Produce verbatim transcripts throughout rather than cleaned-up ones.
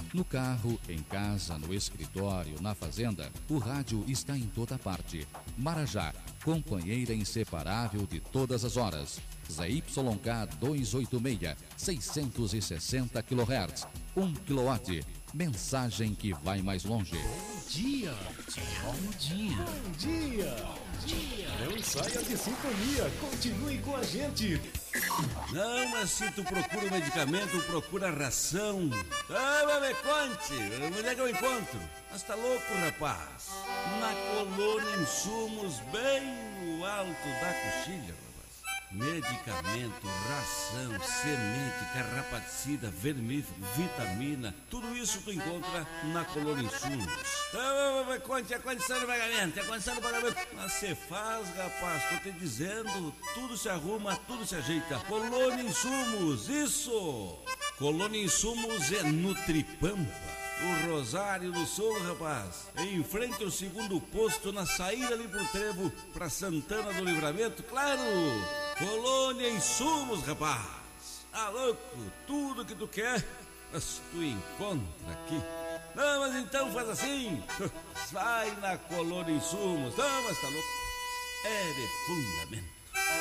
No carro, em casa, no escritório, na fazenda, o rádio está em toda parte. Marajá, companheira inseparável de todas as horas. Z Y K duzentos e oitenta e seis, seiscentos e sessenta quilohertz, um quilowatt. Mensagem que vai mais longe. Bom dia! Bom dia! Bom dia! Bom dia! Não saia de sintonia, continue com a gente! Não, mas se tu procura o medicamento, procura ração. Ah, mas me conte, onde é que eu encontro? Mas tá louco, rapaz? Na Colônia Insumos, bem no alto da coxilha, rapaz. Medicamento, ração, semente, carrapaticida, vermífugo, vitamina, tudo isso tu encontra na Colônia Insumos. Ah, mas me conte, a condição do pagamento, a condição do pagamento. Mas você faz, rapaz, tô te dizendo, tudo se arruma, tudo se ajeita. Colônia Insumos, isso! Colônia Insumos é Nutripampa, o Rosário do Sul, rapaz. Em frente ao segundo posto, na saída ali pro Trevo, pra Santana do Livramento, claro! Colônia Insumos, rapaz. Ah, louco, tudo que tu quer, mas tu encontra aqui. Não, mas então faz assim, vai na Colônia Insumos. Não, mas tá louco, é de fundamento.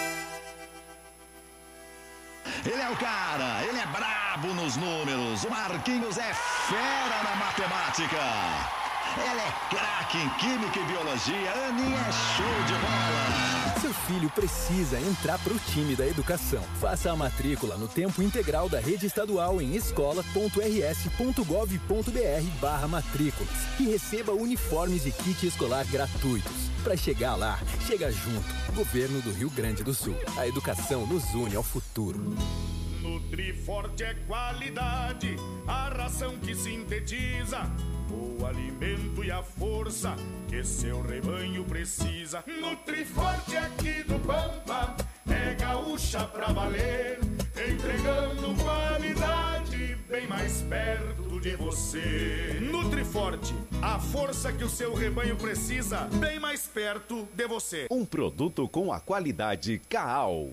Ele é o cara, ele é brabo nos números, o Marquinhos é fera na matemática. Ele é craque em química e biologia, a Aninha é show de bola. Seu filho precisa entrar pro time da educação. Faça a matrícula no tempo integral da rede estadual em escola ponto r s ponto gov ponto b r barra matrículas e receba uniformes e kit escolar gratuitos. Para chegar lá, chega junto. Governo do Rio Grande do Sul. A educação nos une ao futuro. Nutriforte é qualidade, a ração que sintetiza o alimento e a força que seu rebanho precisa. Nutriforte aqui do Pampa é gaúcha pra valer, entregando qualidade bem mais perto de você. Nutriforte, a força que o seu rebanho precisa, bem mais perto de você. Um produto com a qualidade Caal.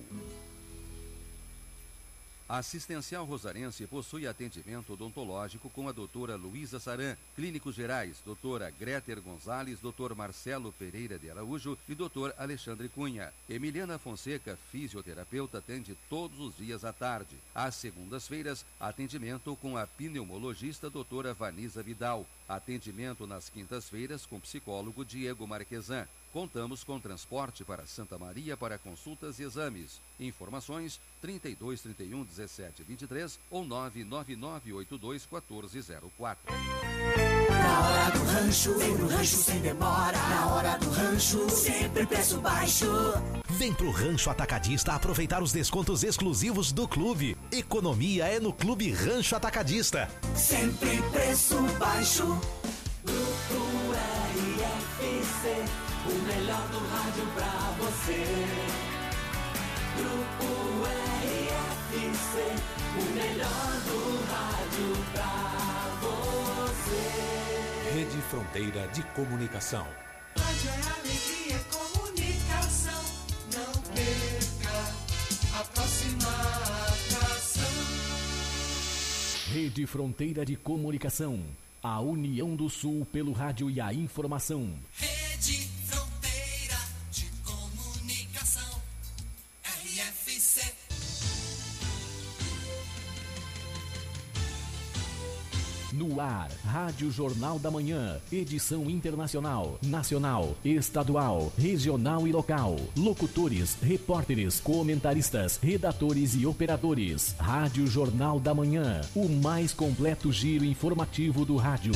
A Assistencial Rosarense possui atendimento odontológico com a doutora Luísa Saran, clínicos gerais, doutora Greter Gonzalez, doutor Marcelo Pereira de Araújo e doutor Alexandre Cunha. Emiliana Fonseca, fisioterapeuta, atende todos os dias à tarde. Às segundas-feiras, atendimento com a pneumologista doutora Vanisa Vidal. Atendimento nas quintas-feiras com psicólogo Diego Marquesan. Contamos com transporte para Santa Maria para consultas e exames. Informações trinta e dois, trinta e um, dezessete, vinte e três ou nove nove nove oito dois, quatro zero quatro. Na hora do rancho, vem pro rancho sem demora. Na hora do rancho, sempre preço baixo. Vem pro Rancho Atacadista aproveitar os descontos exclusivos do clube. Economia é no Clube Rancho Atacadista. Sempre preço baixo. Grupo R F C, o melhor do rádio pra você. Grupo R F C, o melhor do rádio pra você. Rede Fronteira de Comunicação. Rádio é alegria, é comunicação. Não perca a próxima atração. Rede Fronteira de Comunicação. A união do Sul pelo rádio e a informação. Rede Fronteira de Comunicação, R F C. No ar, Rádio Jornal da Manhã, edição internacional, nacional, estadual, regional e local. Locutores, repórteres, comentaristas, redatores e operadores. Rádio Jornal da Manhã, o mais completo giro informativo do rádio.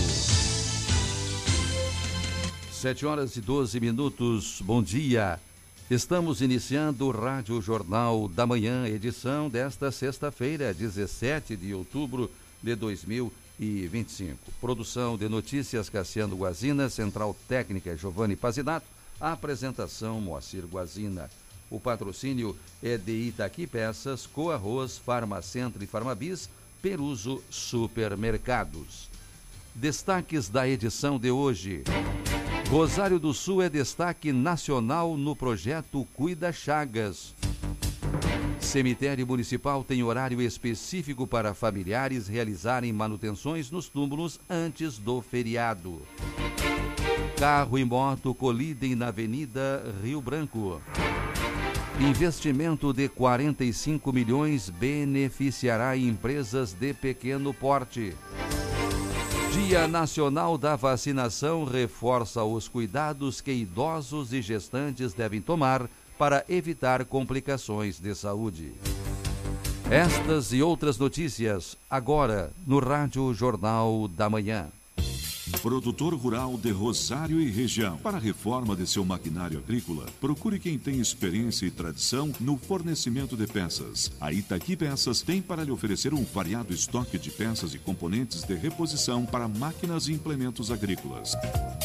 Sete horas e doze minutos, bom dia. Estamos iniciando o Rádio Jornal da Manhã, edição desta sexta-feira, dezessete de outubro de dois mil e vinte e cinco. Produção de notícias Cassiano Guazina, central técnica Giovanni Pazinato, a apresentação Moacir Guazina. O patrocínio é de Itaqui Peças, Coarroz, Farmacentro e Farmabis, Peruso Supermercados. Destaques da edição de hoje. Rosário do Sul é destaque nacional no projeto Cuida Chagas. Cemitério Municipal tem horário específico para familiares realizarem manutenções nos túmulos antes do feriado. Carro e moto colidem na Avenida Rio Branco. Investimento de quarenta e cinco milhões beneficiará empresas de pequeno porte. Dia Nacional da Vacinação reforça os cuidados que idosos e gestantes devem tomar para evitar complicações de saúde. Estas e outras notícias agora no Rádio Jornal da Manhã. Produtor rural de Rosário e região. Para a reforma de seu maquinário agrícola, procure quem tem experiência e tradição no fornecimento de peças. A Itaqui Peças tem para lhe oferecer um variado estoque de peças e componentes de reposição para máquinas e implementos agrícolas.